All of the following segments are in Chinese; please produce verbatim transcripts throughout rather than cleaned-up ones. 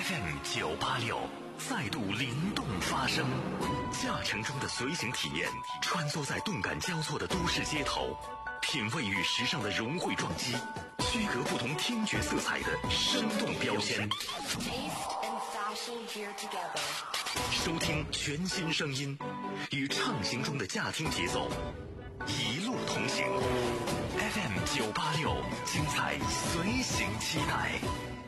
F M 九八六再度灵动发声，驾乘中的随行体验，穿梭在动感交错的都市街头，品味与时尚的融汇撞击，区隔不同听觉色彩的生动标签。收听全新声音，与畅行中的驾听节奏，一路同行。F M 九八六，精彩随行期待。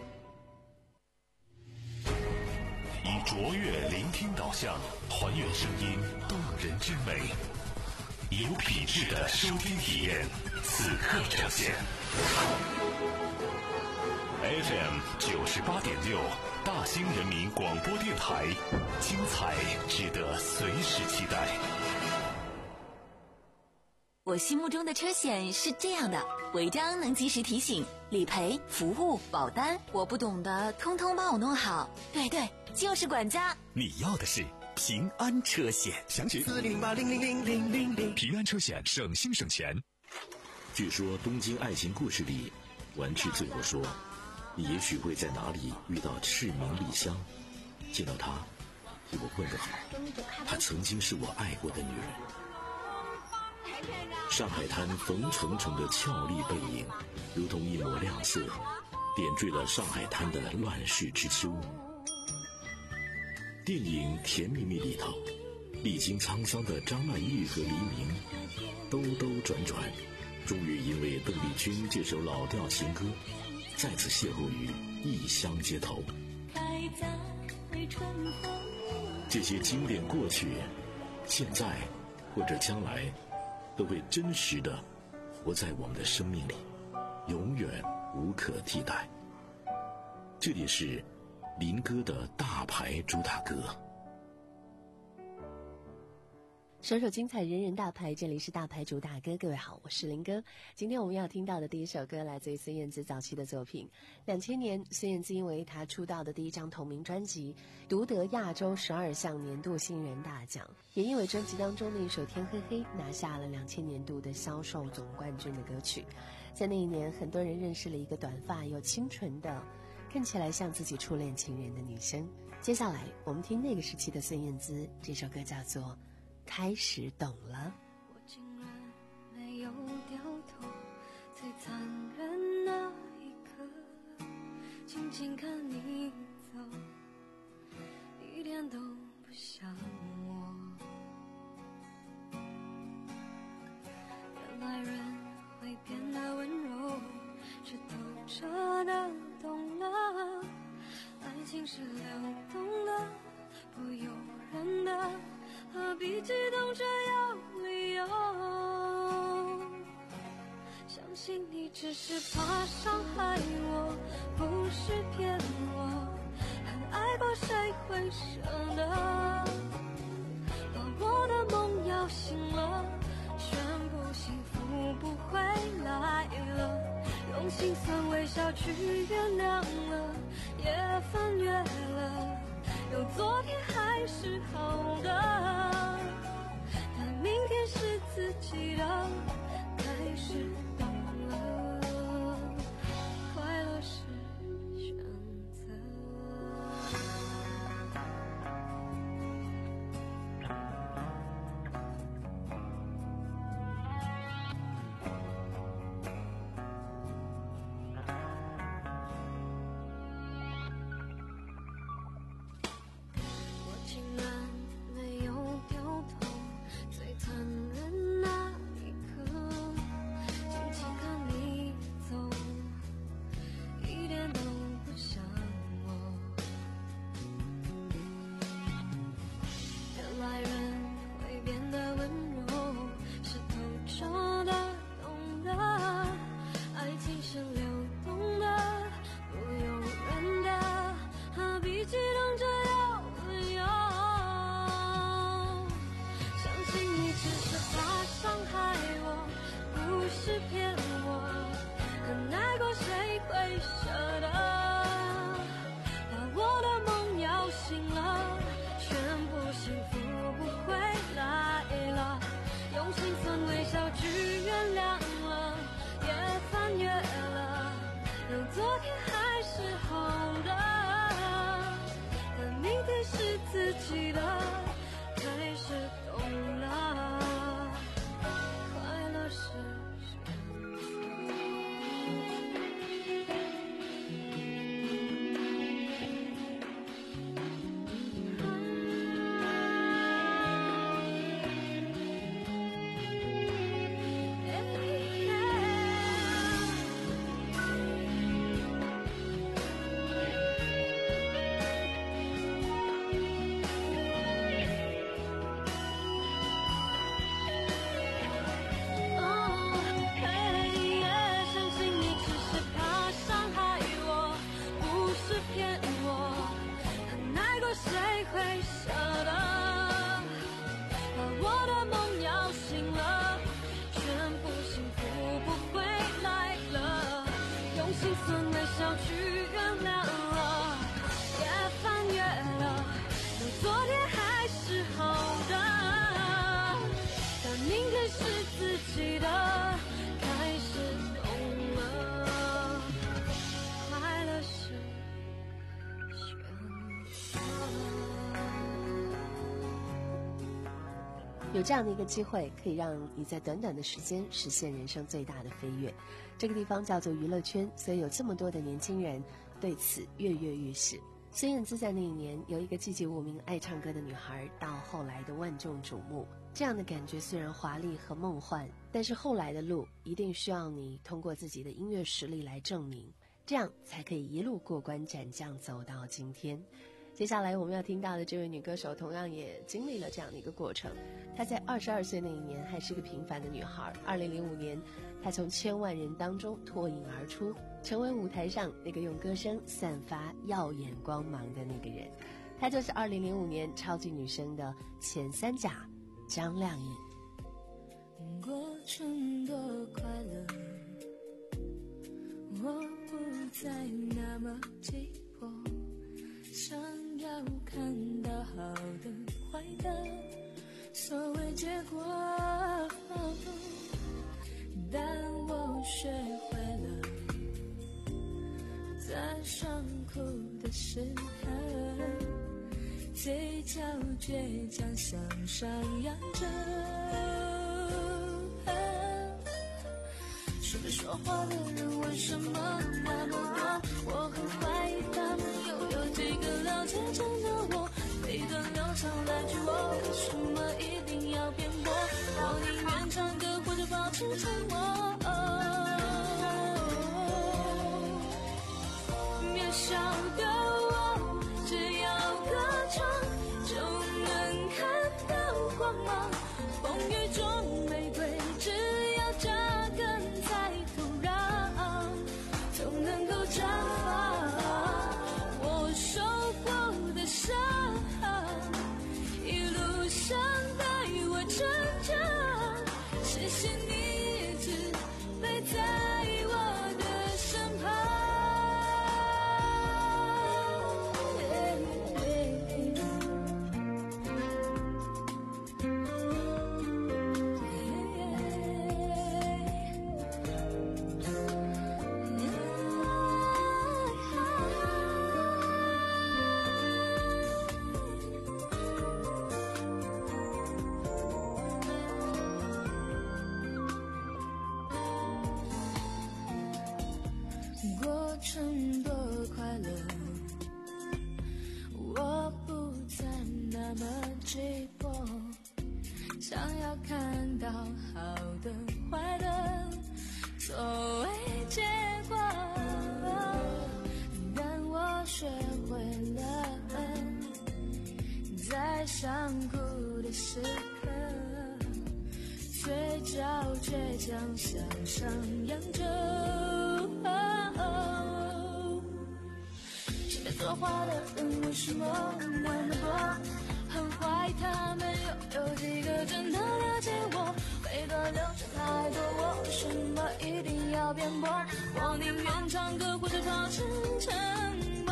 以卓越聆听导向，还原声音动人之美，有品质的收听体验，此刻呈现。F M 九十八点六，大兴人民广播电台，精彩值得随时期待。 我心目中的车险是这样的：违章能及时提醒，理赔、服务、保单，我不懂的通通帮我弄好。对对，就是管家。 你要的是平安车险，详情四零八零零零零零零。 平安车险，省心省钱。 据说《东京爱情故事》里，丸治最后说，你也许会在哪里遇到赤名莉香，见到她，替我问个好，她曾经是我爱过的女人。上海滩冯程程的俏丽背影，如同一抹亮色，点缀了上海滩的乱世之秋。电影《甜蜜蜜》里头，历经沧桑的张曼玉和黎明，兜兜转转，终于因为邓丽君这首老调情歌，再次邂逅于异乡街头。这些经典过去，现在或者将来，都会真实的活在我们的生命里，永远无可替代。这里是林哥的大牌主打歌。 首首精彩，人人大牌，这里是大牌主打歌。各位好，我是林哥。今天我们要听到的第一首歌来自于孙燕姿早期的作品。两千年，孙燕姿因为她出道的第一张同名专辑独得亚洲十二项年度新人大奖，也因为专辑当中的一首《天黑黑》拿下了两千年度的销售总冠军的歌曲。在那一年，很多人认识了一个短发又清纯的，看起来像自己初恋情人的女生。接下来我们听那个时期的孙燕姿，这首歌叫做开始懂了。 我竟然没有掉头，最残忍那一刻，静静看你走，一点都不像我。原来人会变得温柔，是透彻的懂了，爱情是流动的，不由人的，何必激动着有理由？相信你只是怕伤害我，不是骗我，很爱过谁会舍得？把我的梦摇醒了，全部幸福不回来了，用心酸微笑去原谅了，也翻越了，有昨天还是好的，但明天是自己的，开始懂了，快乐是选择。昨天还是好的， 自己的，开始懂了，快乐是有这样的一个机会，可以让你在短短的时间实现人生最大的飞跃。这个地方叫做娱乐圈，所以有这么多的年轻人对此跃跃欲试。孙燕姿在那一年由一个籍籍无名爱唱歌的女孩，到后来的万众瞩目，这样的感觉虽然华丽和梦幻，但是后来的路一定需要你通过自己的音乐实力来证明，这样才可以一路过关斩将走到今天。接下来我们要听到的这位女歌手同样也经历了这样的一个过程。她在二十二岁那一年还是个平凡的女孩，二零零五年她从千万人当中脱颖而出，成为舞台上那个用歌声散发耀眼光芒的那个人。她就是二零零五年超级女声的前三甲张靓颖。 过程多快乐，我不再那么急迫，想要看到好的坏的所谓结果，但我学会了在伤苦的时刻，嘴角倔强向上扬着，身边说话的人为什么那么多？我很怀疑他们又有几个了解真的我，背段流畅来句我为什么一定要辩驳？我宁愿唱歌或者保持沉默。渺小的我，只要歌唱就能看到光芒，风雨中玫瑰只要扎根在土壤，就能够绽放。我受过的伤，一路上带我成长，谢谢你一直陪在我的身旁。过程多快乐，我不再那么急迫，想要看到好的坏的作为结果，但我学会了在伤苦的时刻，嘴角倔强向上扬着，身边说话的人为什么那么多？很怀疑他们又有几个真的了解我，背的流程太多，我为什么一定要辩驳？我宁愿唱歌或者保持沉默。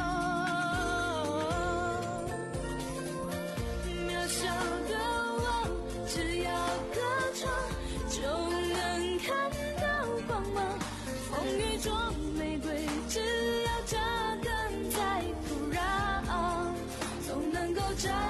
渺小的我，只要歌唱就能看到光芒，风雨中玫瑰只要扎根在土壤，总能够摘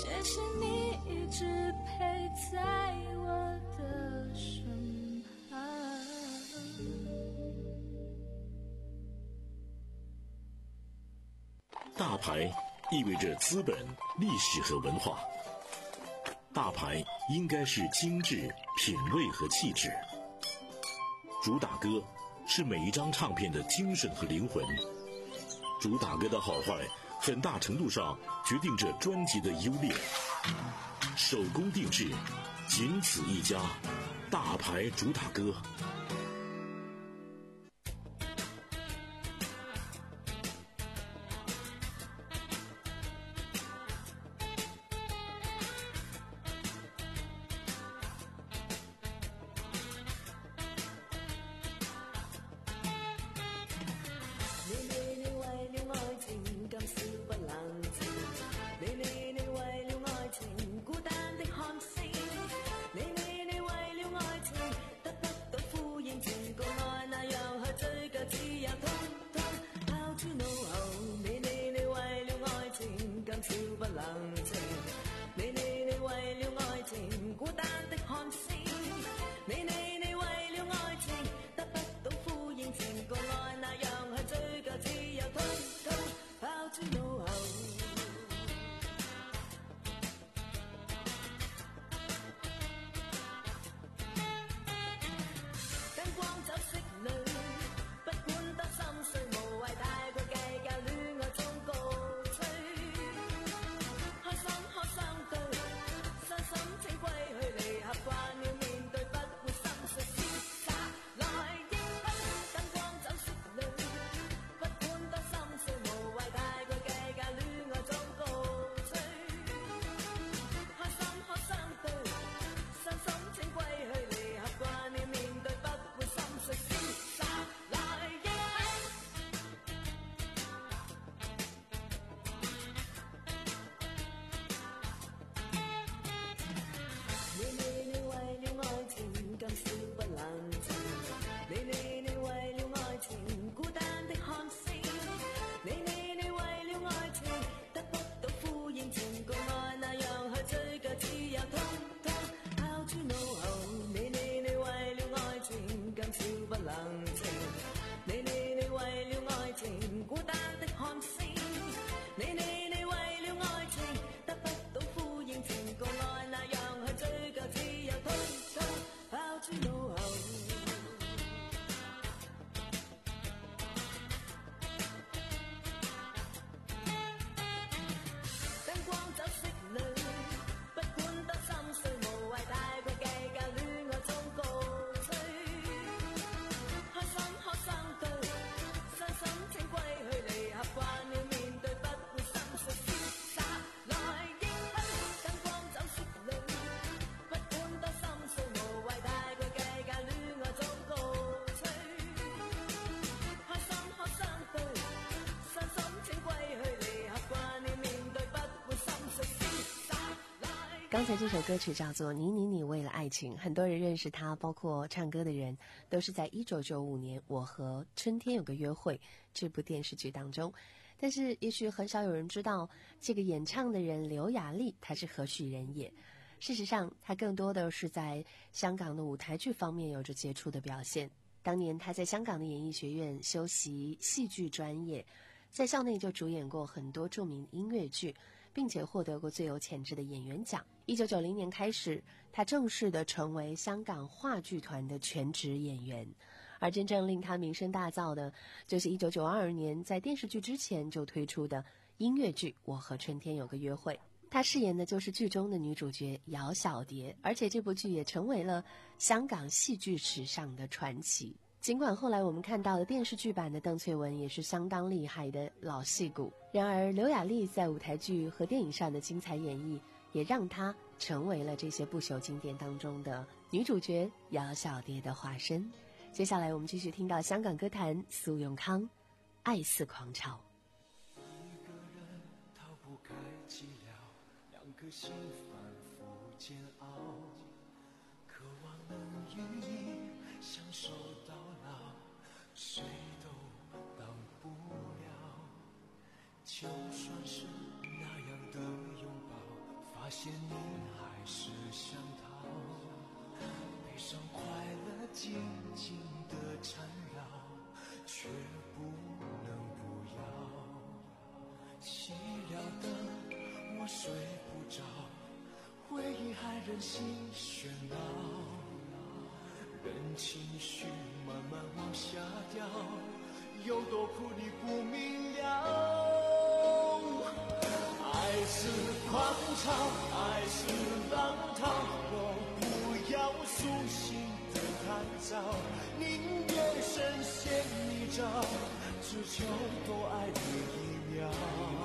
谢谢你一直陪在我的身旁。 大牌意味着资本、历史和文化。大牌应该是精致、品味和气质。主打歌是每一张唱片的精神和灵魂。主打歌的好坏，很大程度上决定着专辑的优劣。手工定制，仅此一家，大牌主打歌。 刚才这首歌曲叫做《你你你为了爱情》，很多人认识它，包括唱歌的人，都是在一九九五年《我和春天有个约会》这部电视剧当中。但是也许很少有人知道，这个演唱的人刘雅丽她是何许人也。事实上，她更多的是在香港的舞台剧方面有着杰出的表现。当年她在香港的演艺学院修习戏剧专业，在校内就主演过很多著名音乐剧，并且获得过最有潜质的演员奖。一九九零年开始，他正式的成为香港话剧团的全职演员。而真正令他名声大噪的，就是一九九二年在电视剧之前就推出的音乐剧《我和春天有个约会》。他饰演的就是剧中的女主角姚小蝶，而且这部剧也成为了香港戏剧史上的传奇。尽管后来我们看到的电视剧版的邓萃雯也是相当厉害的老戏骨，然而刘雅丽在舞台剧和电影上的精彩演绎，也让她成为了这些不朽经典当中的女主角姚小蝶的化身。接下来我们继续听到香港歌坛苏永康《爱似狂潮》。 一个人逃不开寂寥，两颗心反复煎熬，渴望能与你相守到老，谁都挡不了。就算是那样的拥抱，发现你还是想逃，悲伤快乐紧紧地缠绕，却不能不要。寂寥的我睡不着，回忆还任性喧闹，任情绪慢慢往下掉，有多苦你不明了。爱是狂潮，爱是浪涛，我不要苏醒的太早，宁愿深陷泥沼，只求多爱你一秒。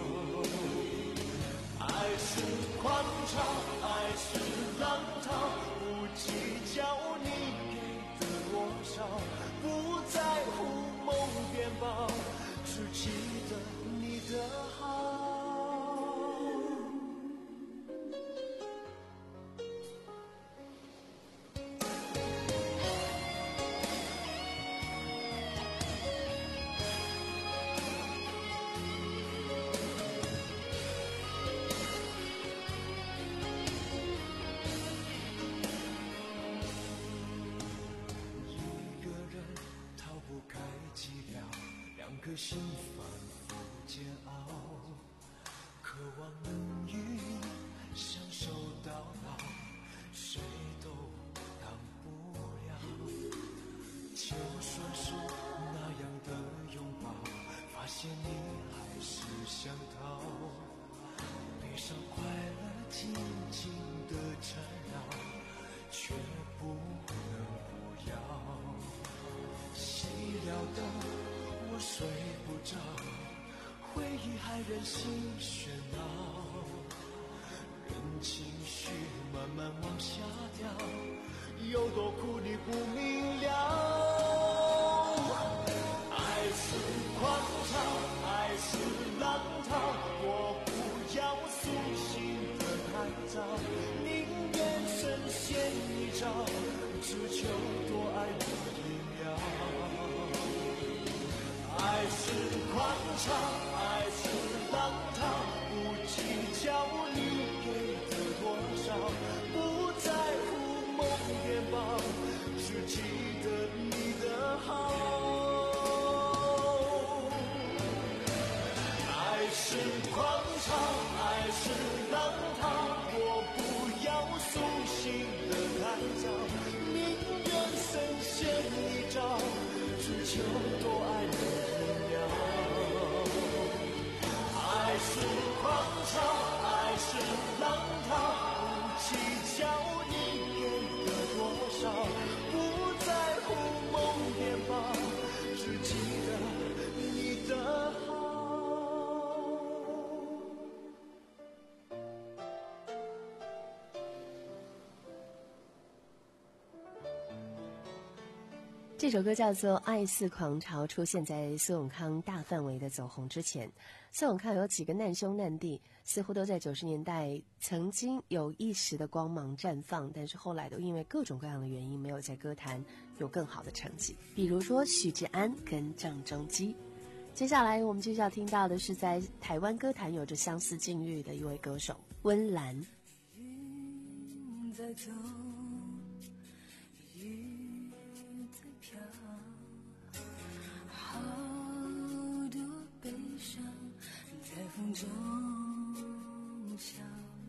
爱是狂潮，爱是浪涛，不计较你给的多少，不在乎梦变薄，只记得你的好。颗心反复煎熬，渴望能与你相守到老，谁都挡不了。就算是那样的拥抱，发现你还是想逃，悲伤快乐紧紧地缠绕，却不能不要。寂寥的我睡不着，回忆还任性喧闹，任情绪慢慢往下掉，有多苦你不明了。爱是狂潮，爱是浪涛，我不要苏醒的太早，宁愿深陷泥沼，只求多爱你一秒。爱是狂潮，爱是浪涛，不计较你给的多少，不在乎梦变薄，只记得你的好。爱是狂潮，爱是浪涛，我不要苏醒的太早，宁愿深陷泥沼，只求多爱你。爱是狂潮，爱是浪涛，不计较你给的多少，不在乎梦变薄，只记得你的好。 这首歌叫做《爱似狂潮》，出现在苏永康大范围的走红之前。苏永康有几个难兄难弟，似乎都在九十年代曾经有一时的光芒绽放，但是后来都因为各种各样的原因没有在歌坛有更好的成绩，比如说许志安跟郑中基。接下来我们接下来听到的是在台湾歌坛有着相似境遇的一位歌手温岚。 云在走，雨在飘，好多悲伤在风中笑，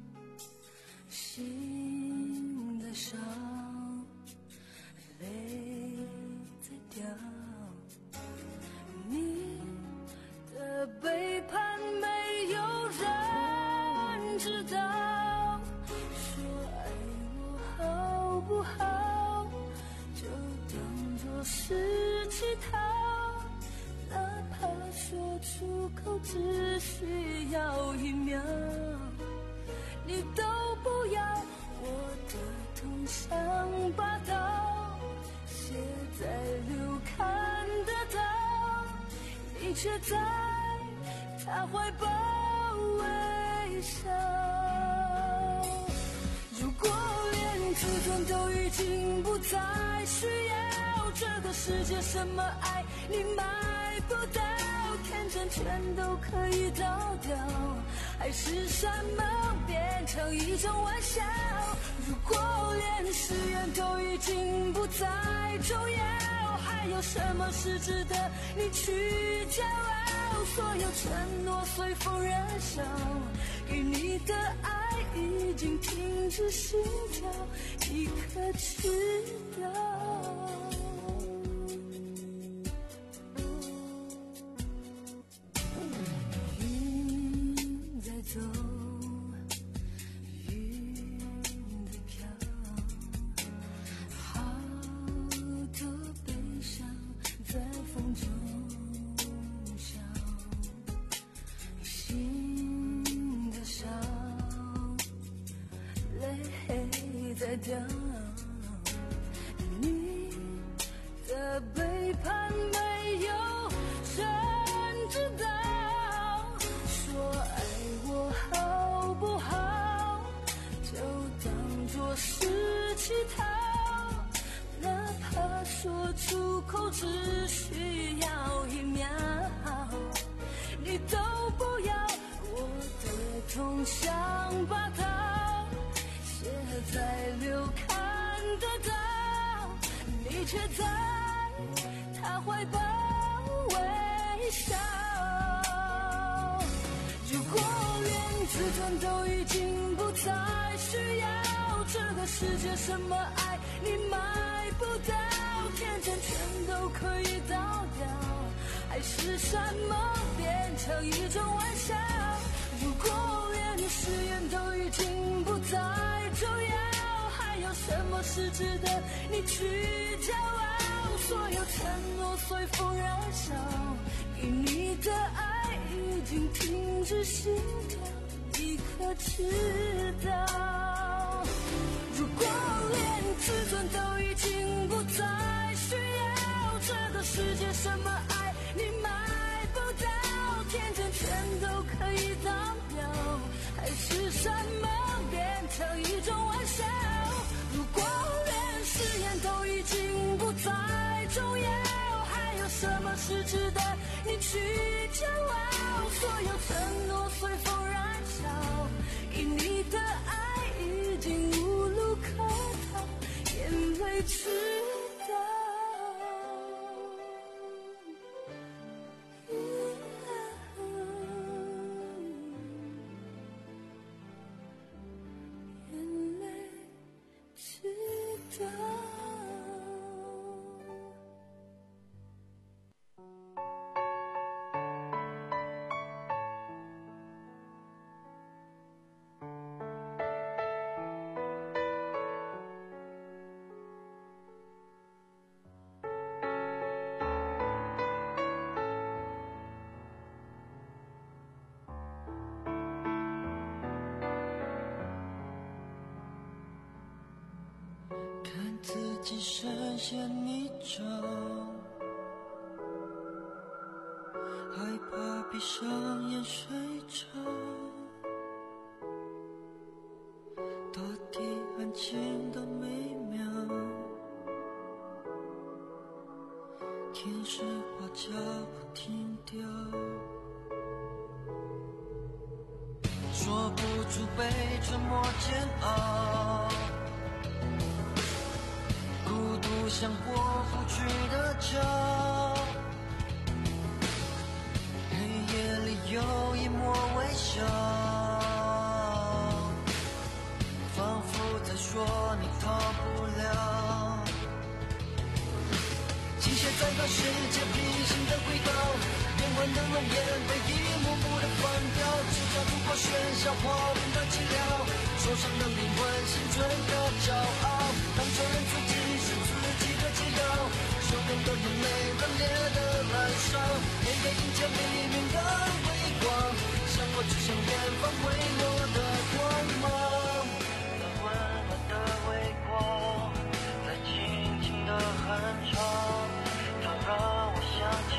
心在烧，泪在掉，你的背叛没有人知道，说爱我好不好，就当作是乞讨，哪怕说出口只需要一秒，你都不要，我的痛像把刀写在流看得到，你却在他怀抱微笑。如果连自尊都已经不再需要，这个世界什么爱你买不到， 天真全都可以倒掉，还是什么变成一种玩笑？如果连誓言都已经不再重要，还有什么是值得你去骄傲？所有承诺随风燃烧，给你的爱已经停止心跳，你可知道？云在走，云在飘，好多悲伤在风中笑，心在烧，泪在掉，你的背叛没有人知道，说爱我好不好，就当作是乞讨，哪怕说出口只需要一秒，你都不要，我的痛像把刀写在流看得到，你却在他怀抱微笑。如果连自尊都已经不再需要，这个世界什么爱你买不到，天真全都可以倒掉，还是什么变成一种玩笑？如果连誓言都已经不再重要，还有什么是值得你去骄傲？所有承诺随风燃烧，给你的爱已经停止心跳，你可知道？如果连自尊都已经不再需要，这个世界什么爱你买不到，天真全都可以倒掉，还是什么变成一种玩笑？如果连誓言都已经不再重要，还有什么是值得你去骄傲？所有承诺随风燃烧，给你的爱已经无路可逃，眼泪知道。眼泪知道。看自己深陷泥沼，害怕闭上眼睡着，大地安静的美妙，天使把脚步停掉，说不出被沉默煎熬，孤独像过不去的桥，黑夜里有一抹微笑，仿佛在说你逃不了。机械在和世界平行的轨道，变幻的容颜被一幕幕的放掉，只叫突破喧嚣画面的寂寥，受伤的灵魂心存的骄傲，当承认自己是自己的解药，汹涌的眼泪热烈的燃烧，黑夜迎接黎明的微光，像我指向远方微弱的光芒，那温暖的微光在轻轻的哼唱，它让我向前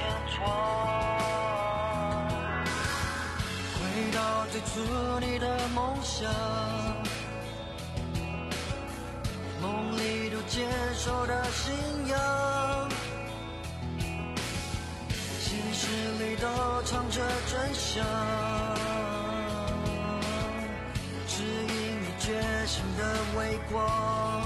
闯，回到最初你的梦想，梦里都坚守的信仰，现实里都藏着真相，指引你觉醒的微光。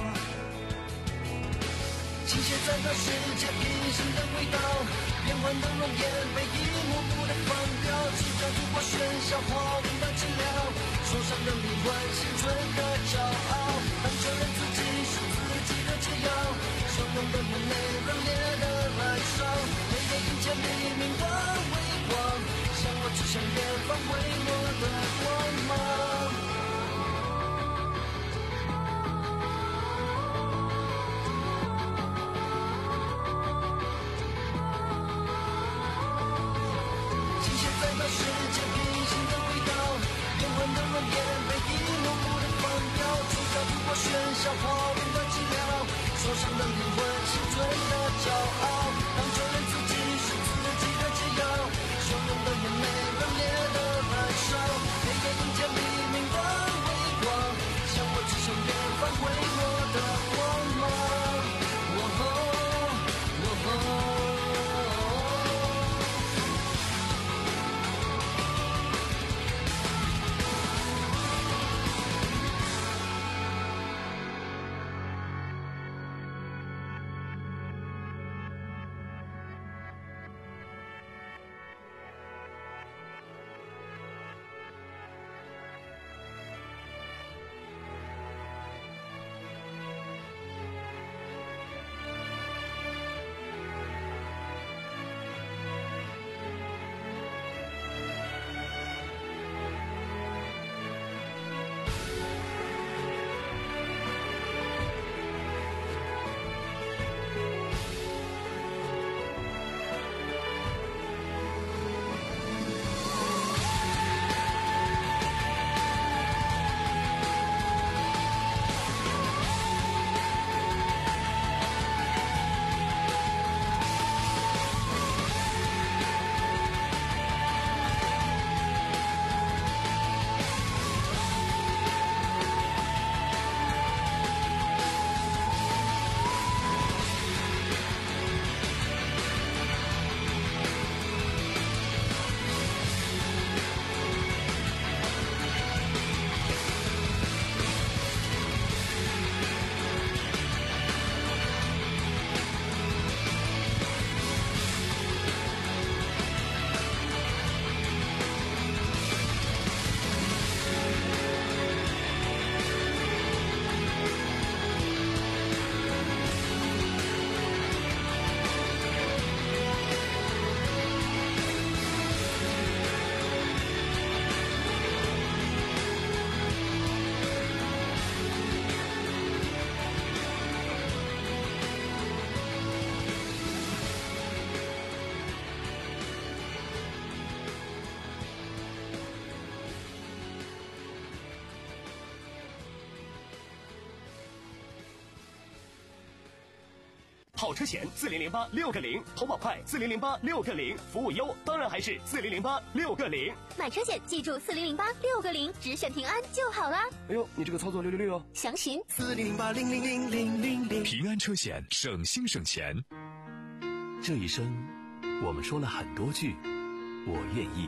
倾泻在那世界平行的轨道，变幻的容颜被一幕幕的放掉，制造出我喧嚣华丽的治疗，受伤的灵魂，青春的骄傲，当承认自己是自己的解药，汹涌的眼泪，热烈的燃烧，每个迎接黎明的微光，向我指向远方微弱的光芒。世界平行的轨道，变幻的容颜被一幕幕的放掉，铸造出我喧嚣华丽的治疗，受伤的灵魂，青春的骄傲，当承认自己是自己的解药，汹涌的眼泪，热烈的燃烧，每个迎接黎明的微光，向我指向远方微弱的光芒。哦吼哦吼跑车险四零零八六个零，投保快四零零八六个零，服务优当然还是四零零八六个零。 买车险记住四零零八六个零，只选平安就好啦。 哎呦，你这个操作六六六哦！ 详询四零零八零零零零零零。 平安车险，省心省钱。这一生，我们说了很多句“我愿意”。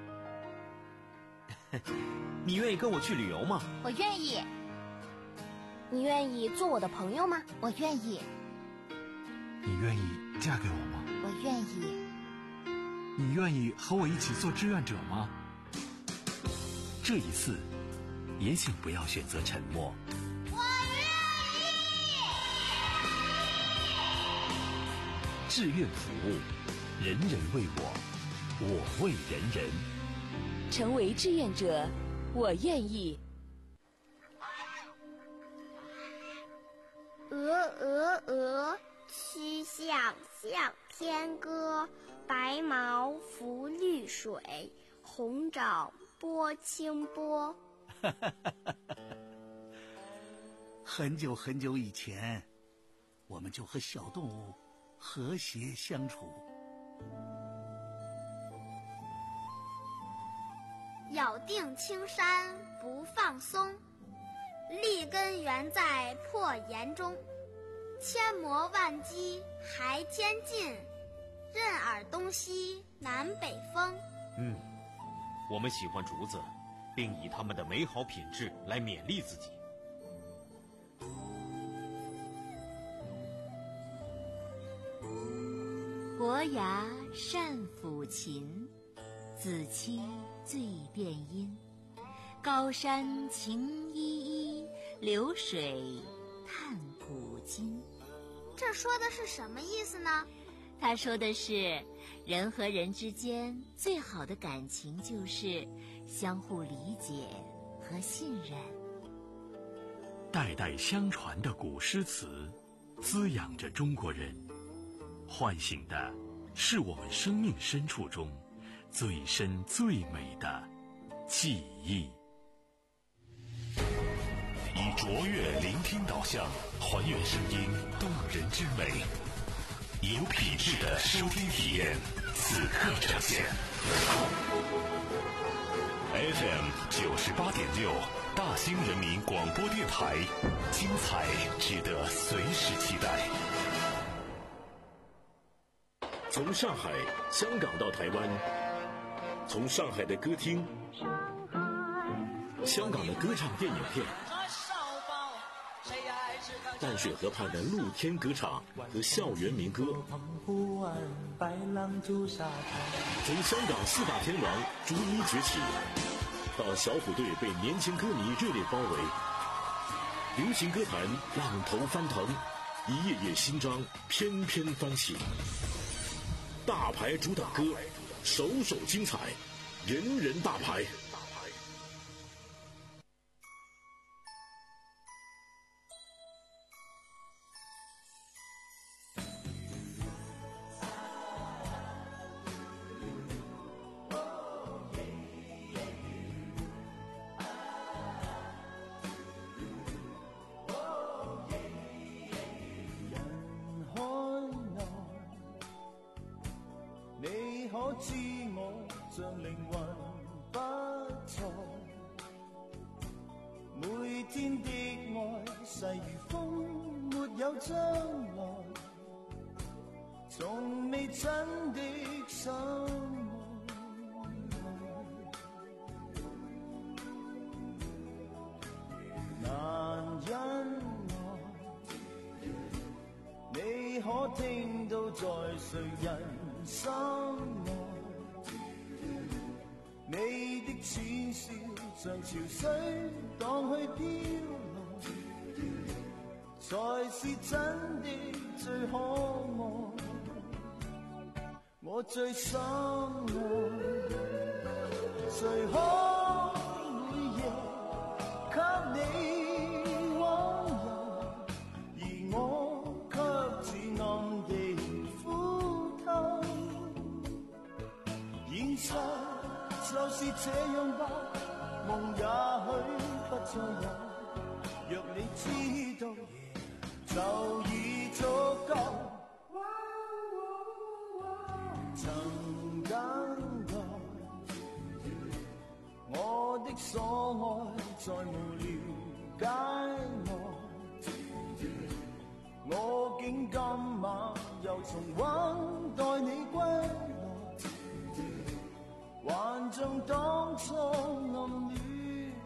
你愿意跟我去旅游吗？ 我愿意。你愿意做我的朋友吗？我愿意。 你愿意嫁给我吗？ 我愿意。 你愿意和我一起做志愿者吗？ 这一次，也请不要选择沉默。 我愿意。 志愿服务，人人为我，我为人人。 成为志愿者，我愿意。 鹅鹅鹅，曲项向天歌。白毛浮绿水，红掌拨清波。 很久很久以前，我们就和小动物和谐相处。 咬定青山不放松，立根原在破岩中。千磨万击还添劲，任尔东西南北风。 嗯，我们喜欢竹子，并以它们的美好品质来勉励自己。 伯牙善抚琴，子期醉殿音。高山晴依依，流水叹古今。 这说的是什么意思呢？ 他说的是，人和人之间最好的感情就是相互理解和信任。 代代相传的古诗词，滋养着中国人，唤醒的是我们生命深处中最深最美的记忆。 以卓越聆听导向，还原声音动人之美，有品质的收听体验，此刻呈现。F M 九十八点六，大兴人民广播电台，精彩值得随时期待。 从上海、香港到台湾，从上海的歌厅、香港的歌唱电影片，淡水河畔的露天歌唱和校园民歌，从香港四大天王逐一崛起，到小虎队被年轻歌迷热烈包围，流行歌坛浪头翻腾，一页页新章翩翩翻起。大牌主打歌，首首精彩，人人大牌。 知我像靈魂不在，每天的愛細如風，沒有將來，從未真的相愛，難忍耐，你可聽到在誰人心內？你的淺笑像潮水蕩去飄來，才是真的最可愛，我最深愛。誰可每夜給你溫柔，而我卻自暗地苦透，現實就是這樣吧，夢也許不再有，若你知道就已足夠。曾等待我的所愛，再無了解我，我竟今晚又重溫待你歸來，還像當初暗戀你。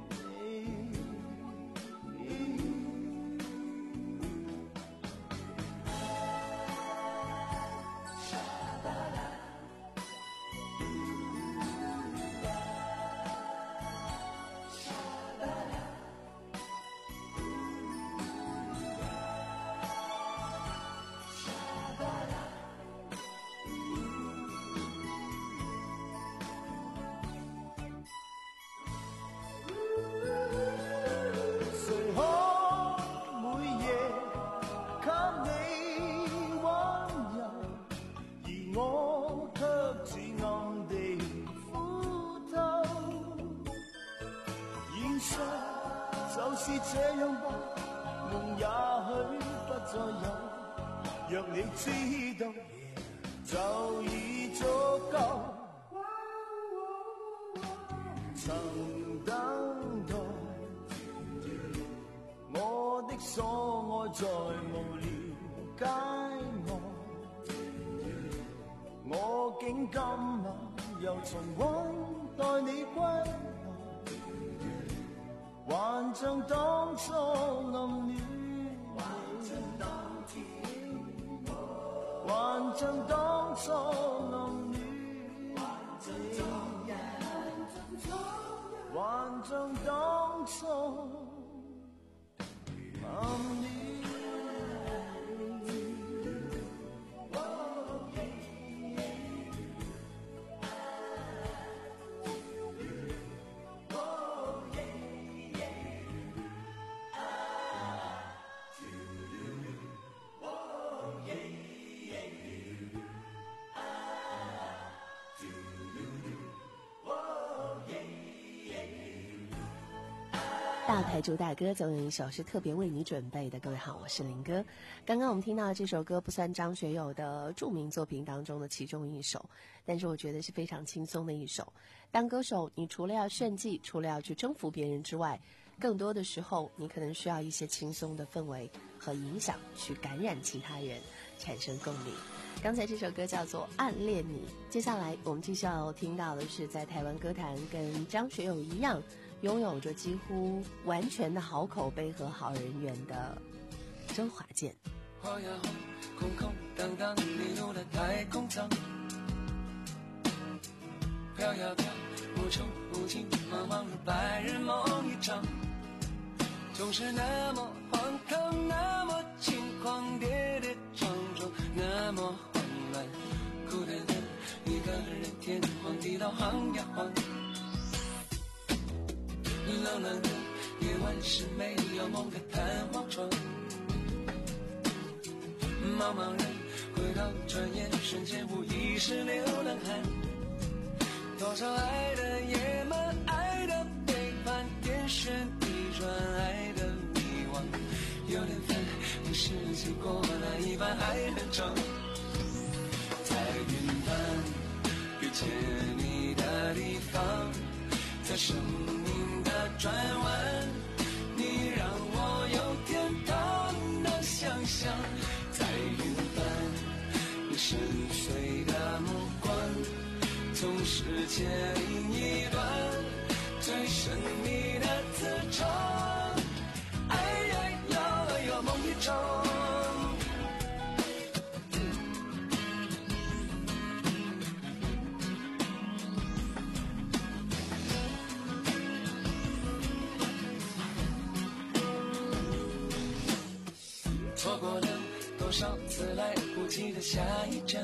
就是這樣吧，夢也許不再有，若你知道就已足夠。曾等待我的所愛，再無了解我，我竟今晚又重温待你歸來，還像當初暗戀，還像當初暗戀，還像當初暗戀。 大牌主打歌总有一首是特别为你准备的。各位好，我是林哥。刚刚我们听到的这首歌不算张学友的著名作品当中的其中一首，但是我觉得是非常轻松的一首。当歌手，你除了要炫技，除了要去征服别人之外，更多的时候你可能需要一些轻松的氛围和影响去感染其他人，产生共鸣。刚才这首歌叫做《暗恋你》，接下来我们继续要听到的是在台湾歌坛跟张学友一样拥有着几乎完全的好口碑和好人缘的周华健。 花呀花，空空荡荡，你入了太空舱，飘呀飘，无穷无尽，茫茫如白日梦一场，总是那么荒唐，那么轻狂，跌跌撞撞，那么慌乱，孤单的一个人，天荒地老晃呀晃。冷冷的夜晚是没有梦的弹簧床，茫茫人回头转眼，瞬间无意识流浪汉。多少爱的野蛮，爱的背叛，天旋地转，爱的迷惘。有点烦，可是经过那一半还很长。在云端遇见你的地方，在生命的转弯，你让我有天堂的想象。在云端，你深邃的目光，从世界另一端，最神秘的磁场。哎呀呀，有梦一场。错过了多少次来不及的下一站，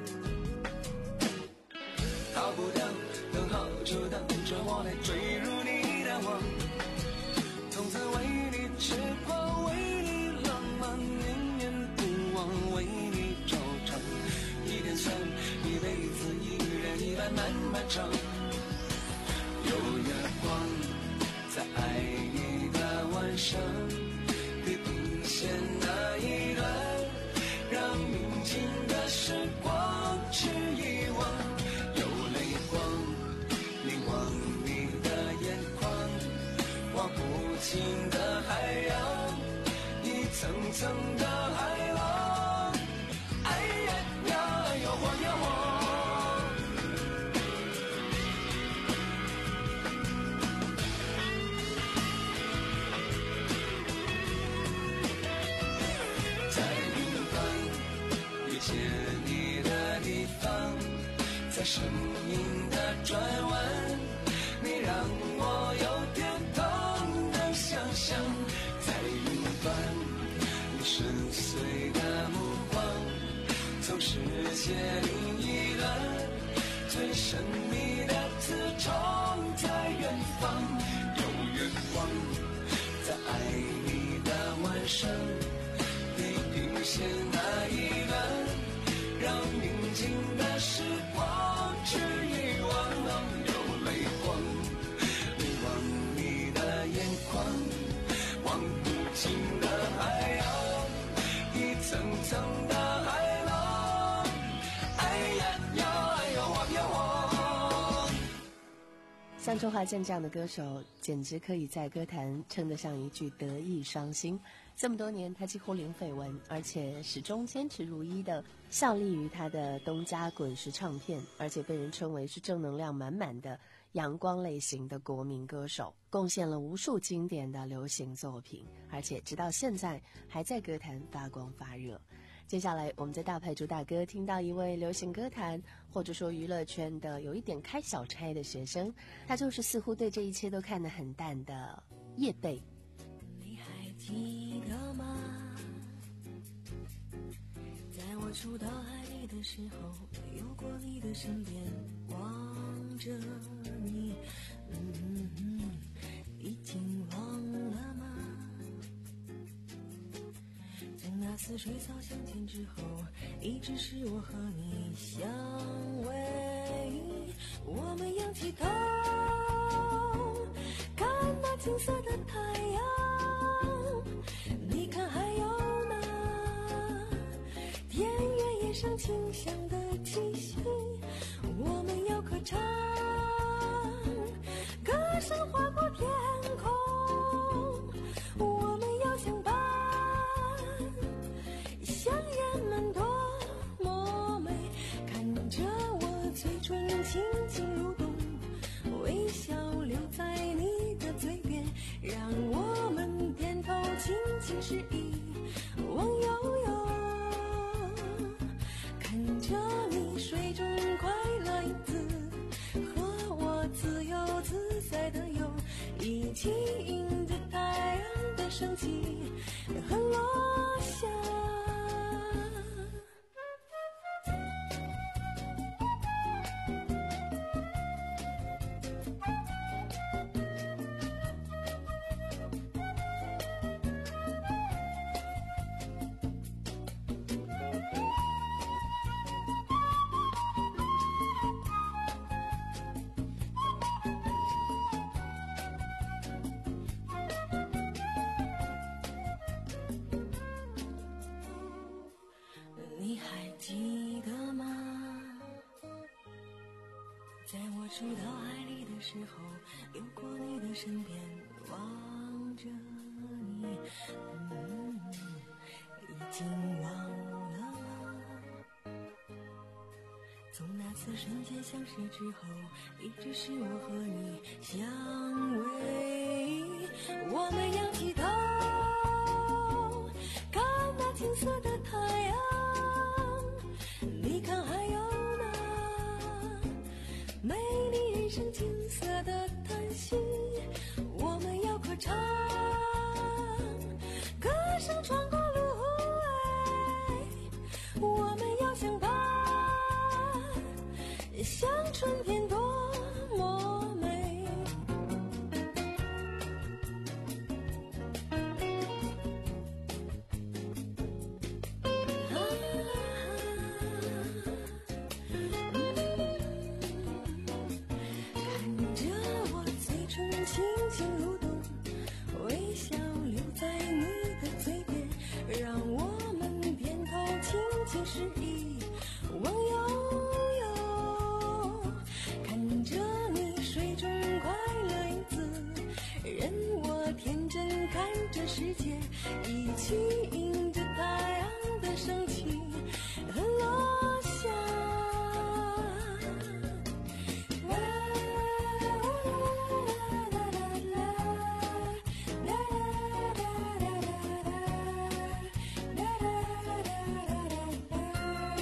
逃不掉等候就等着我来坠入你的网，从此为你痴狂，为你浪漫，念念不忘，为你惆怅，一点酸，一辈子一人一半漫漫长。有月光在爱你的晚上，地平线那一段，让宁静的时光去遗忘。有泪光凝望你的眼眶，望不尽的海洋，一层层的海浪。哎呀呀，有晃呀晃。在生命的转弯，你让我有天堂的想象。在云端，你深邃的目光，从世界另一端，最神秘的磁场在远方。有月光在爱你的晚上，地平线那一端，让宁静的时光去遗忘。有泪光凝望你的眼眶，望不尽的海洋，一层层的海浪。哎呀呀，哎呀晃呀晃。 像周华健这样的歌手，简直可以在歌坛称得上一句德艺双馨。这么多年，他几乎零绯闻，而且始终坚持如一的效力于他的东家滚石唱片，而且被人称为是正能量满满的阳光类型的国民歌手，贡献了无数经典的流行作品，而且直到现在还在歌坛发光发热。接下来我们在大牌主打歌听到一位流行歌坛或者说娱乐圈的有一点开小差的学生，他就是似乎对这一切都看得很淡的叶蓓。 你还记得吗？在我触到海里的时候，游过你的身边，望着你，嗯嗯，已经忘了吗？从那似水草相见之后，一直是我和你相偎。我们仰起头，看那金色的太阳，你看还有那田园野上清香的气息。我们要歌唱，歌声划过天空，我们要相伴，像人们多么美。看着我嘴唇轻轻蠕动，微笑留在你的嘴边，让我们点头轻轻示意，望悠悠。看着你水中快乐影子，和我自由自在的游，一起迎着太阳的升起和落下。你还记得吗？在我触到海里的时候，游过你的身边，望着你，嗯，已经忘了吗？从那次瞬间相识之后，一直是我和你相偎。我们仰起头，看那金色的太阳，你看还有那美丽人生金色的叹息。我们要歌唱，歌声穿过芦苇，我们要相伴，像春天多么美。看着我嘴唇轻轻蠕动，微笑留在你的嘴边，让我们点头轻轻示意，望悠悠。看着你水中快乐影子，任我天真看着世界，一起迎着太阳的升起和落下。啦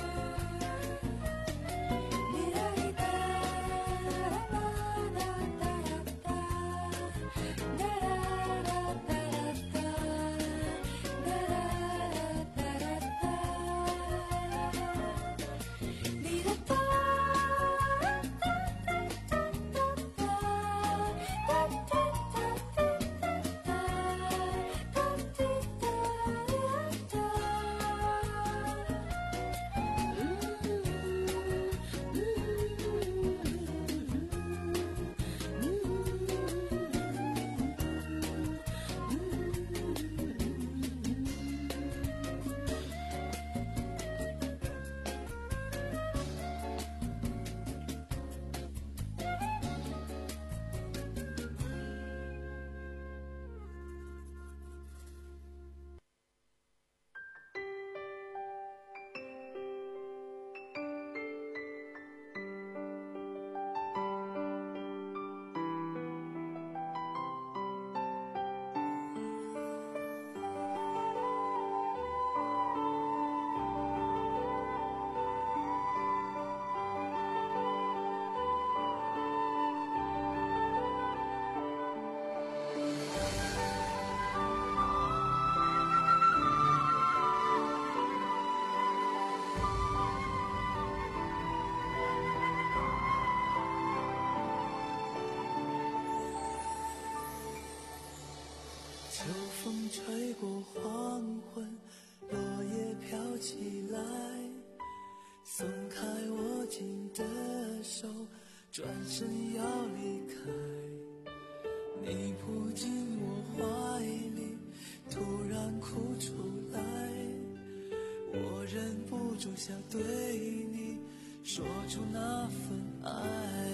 忍不住想对你说出那份爱。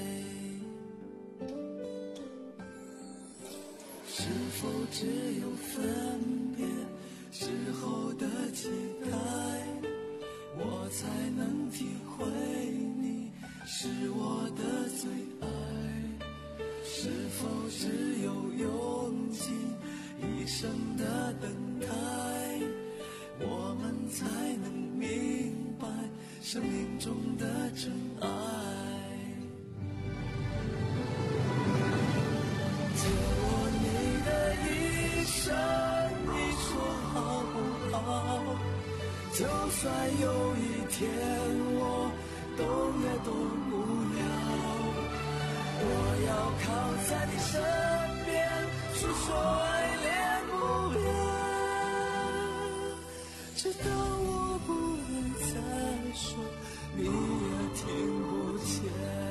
是否只有分别之后的期待，我才能体会你是我的最爱？是否只有用尽一生的等待，我们才能明白生命中的真爱？借我你的一生，你说好不好？就算有一天我动也动不了，我要靠在你身边，诉说爱恋不了，直到我不能再说，你也听不见。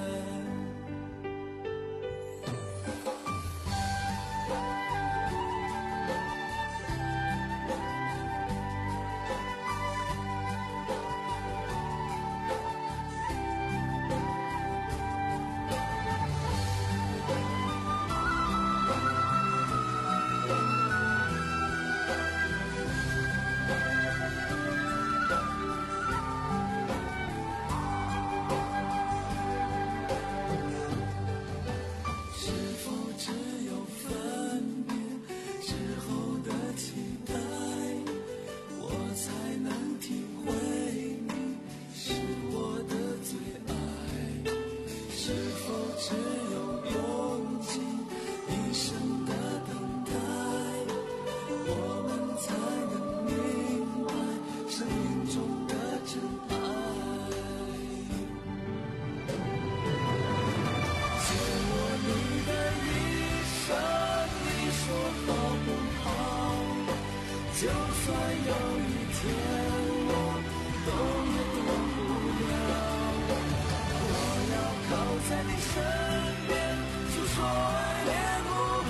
就算有一天我动也动不了，我要靠在你身边，诉说爱恋不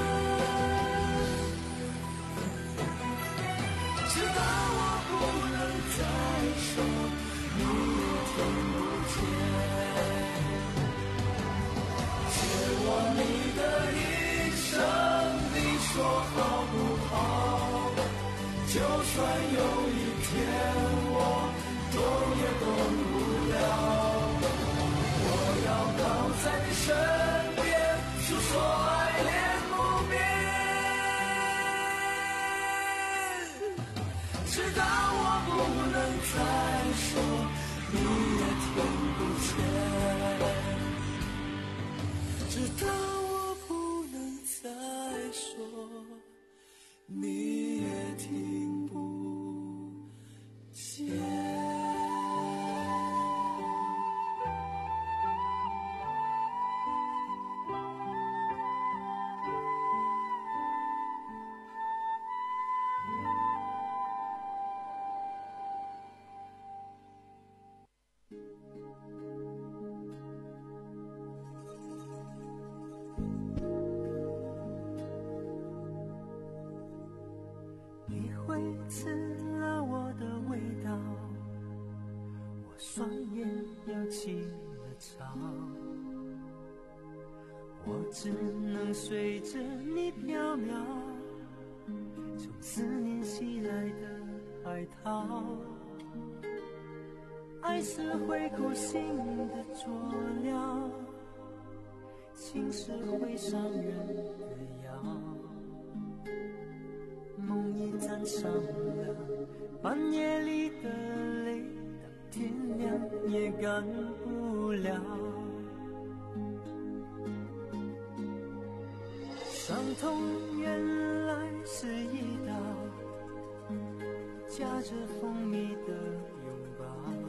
了，直到我不能再说，你也听不见。借我你的一生，你说好不好？就算有一天我动也动不了，我要靠在你身边，诉说爱恋不变，直到我不能再说，你也听不见，直到我不能再说，你也听不见。你会刺了我的味道，我双眼又起了潮，我只能随着你飘渺，从思念袭来的海涛。爱是会苦心的佐料，情是会伤人的药。梦已沾上了半夜里的泪，到天亮也干不了。伤痛原来是一刀，夹着蜂蜜的拥抱。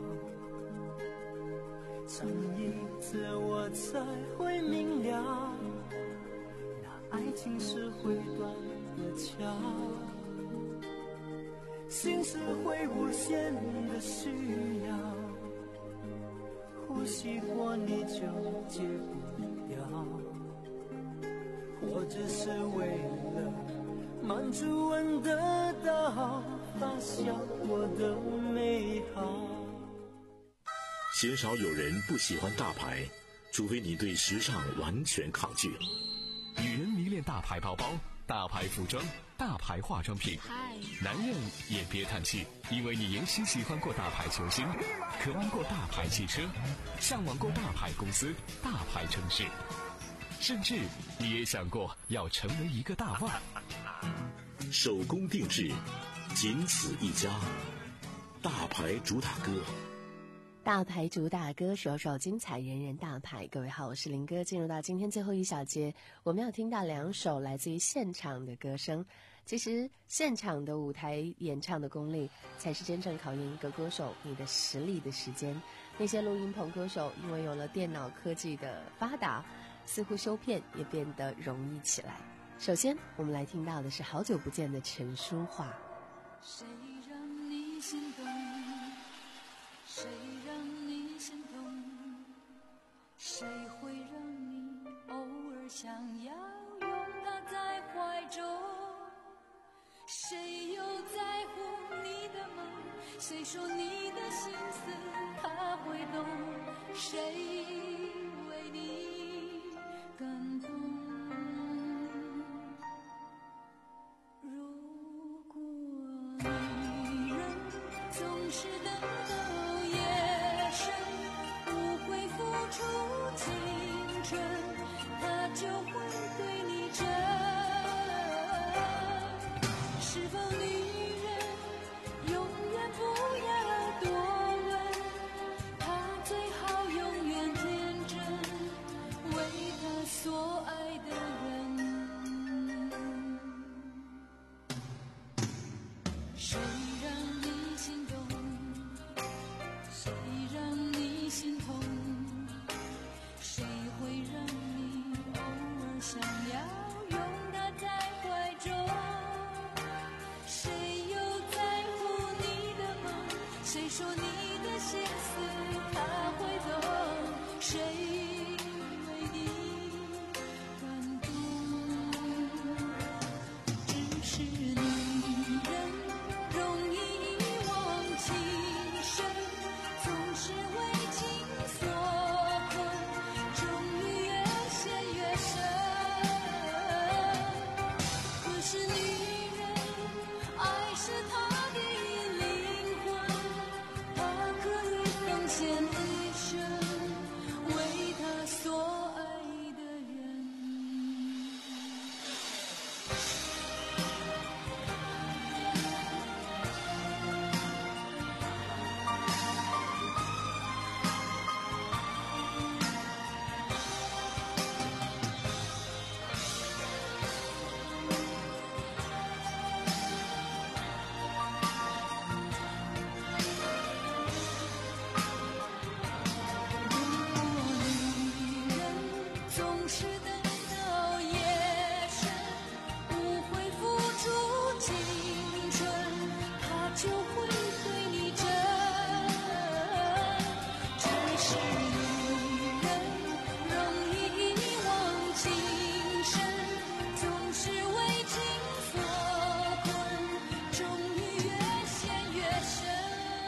尝一次我才会明了，那爱情是会断的桥，心是会无限的需要，呼吸过你就戒不掉，或者是为了满足闻得到发笑我的美好。 鲜少有人不喜欢大牌，除非你对时尚完全抗拒。 女人迷恋大牌包包、大牌服装、大牌化妆品，男人也别叹气，因为你也许喜欢过大牌球星，渴望过大牌汽车，向往过大牌公司、大牌城市，甚至你也想过要成为一个大腕。 手工定制，仅此一家，大牌主打歌。 大牌主打歌，首首精彩，人人大牌。各位好，我是林哥。进入到今天最后一小节，我们要听到两首来自于现场的歌声。其实现场的舞台演唱的功力，才是真正考验一个歌手你的实力的时间。那些录音棚歌手，因为有了电脑科技的发达，似乎修片也变得容易起来。首先我们来听到的是好久不见的陈淑桦。 谁让你心动，谁让你心痛，谁会让你偶尔想要拥他在怀中，谁又在乎你的梦，谁说你的心思他会懂，谁为你感动。如果女人总是等到夜深，不会付出青春，她就会对你真。是否女人永远不要多问，她最好永远天真，为她所爱的人。谁让你心动，谁让你心痛，谁会让你偶尔想要拥他在怀中，谁又在乎你的梦，谁说你的心思他会懂，谁为你感动。只是女人容易一往情深，总是为情所困，终于越陷越深。可是女人爱是她的灵魂，她可以奉献一生，为她所爱的人。女人总是等到夜深，不会付出青春，她就会对你真。只是女人容易一往情深，总是为情所困，终于越陷越深。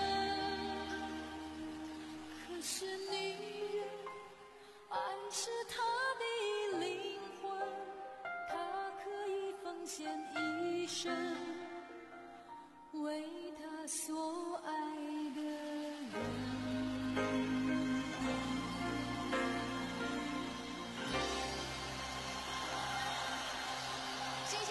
可是女人爱是她的灵魂，她可以奉献一生，为她所爱的人。 谢谢。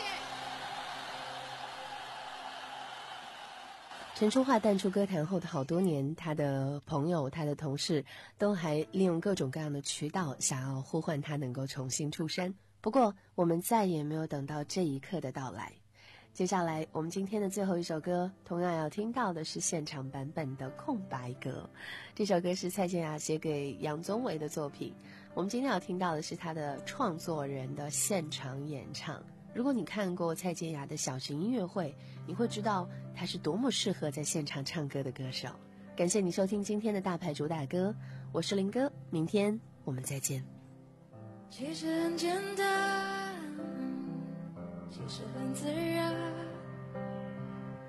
陈淑桦淡出歌坛后的好多年，他的朋友、他的同事都还利用各种各样的渠道想要呼唤他能够重新出山。不过，我们再也没有等到这一刻的到来。接下来，我们今天的最后一首歌，同样要听到的是现场版本的《空白格》。这首歌是蔡健雅写给杨宗纬的作品。我们今天要听到的是他的创作人的现场演唱。如果你看过蔡健雅的小型音乐会，你会知道她是多么适合在现场唱歌的歌手。感谢你收听今天的大牌主打歌，我是林哥，明天我们再见。 其实很简单，其实很自然，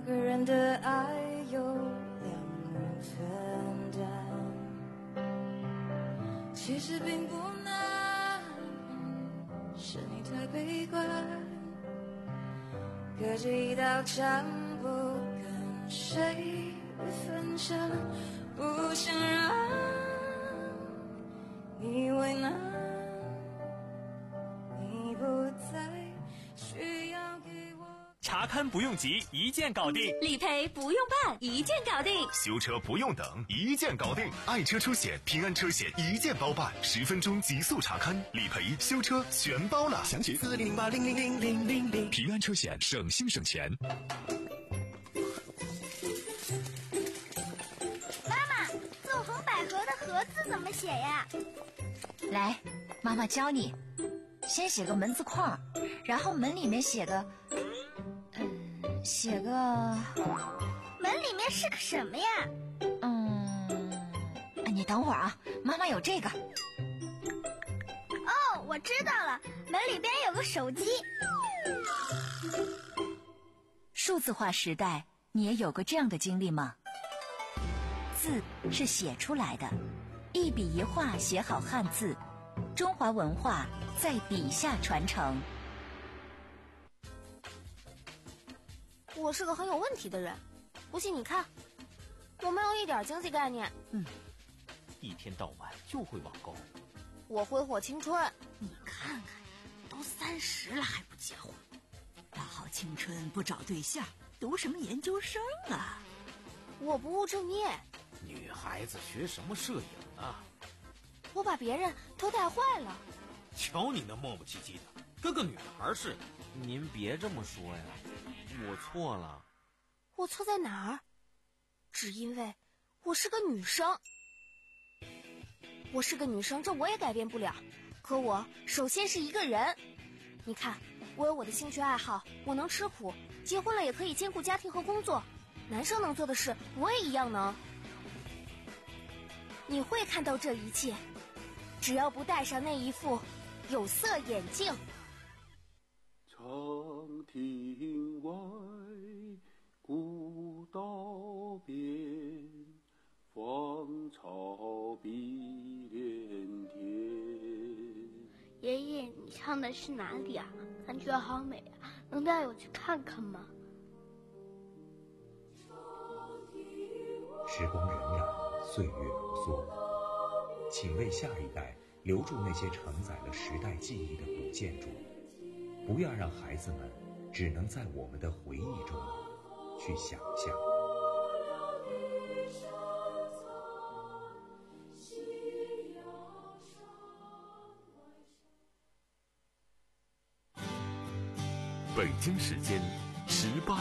个人的爱由两个人分担，其实并不难，是你太悲观，隔着一道墙不跟谁分享，不想让你为难，你不再需要给我。 查看不用急，一键搞定； 理赔不用办，一键搞定； 修车不用等，一键搞定。爱车出险，平安车险一键包办，十分钟极速查看，理赔、修车全包了。详情四零零八零零零零零零。平安车险，省心省钱。 妈妈，纵横捭阖的阖字怎么写呀？ 来，妈妈教你，先写个门字框，然后门里面写个，嗯，写个， 门里面是个什么呀？ 嗯，你等会儿啊，妈妈有这个。 哦，我知道了，门里边有个手机。 数字化时代，你也有过这样的经历吗？字是写出来的，一笔一画写好汉字，中华文化在笔下传承。 我是个很有问题的人，不信你看，我没有一点经济概念。 嗯，一天到晚就会网购。 我挥霍青春。 你看看，都三十了还不结婚，大好青春不找对象，读什么研究生啊？ 我不务正业。 女孩子学什么摄影啊？ 我把别人都带坏了。 瞧你那磨磨唧唧的，跟个女孩似的。 您别这么说呀，我错了。 我错在哪儿？只因为我是个女生。我是个女生，这我也改变不了。可我首先是一个人。你看，我有我的兴趣爱好，我能吃苦，结婚了也可以兼顾家庭和工作。男生能做的事，我也一样能。你会看到这一切，只要不戴上那一副有色眼镜。 长亭外，古道边，芳草碧连天。 爷爷，你唱的是哪里啊？感觉好美啊，能带我去看看吗？ 时光荏苒，岁月如梭，请为下一代留住那些承载了时代记忆的古建筑，不要让孩子们只能在我们的回忆中去想象。 北京时间十八。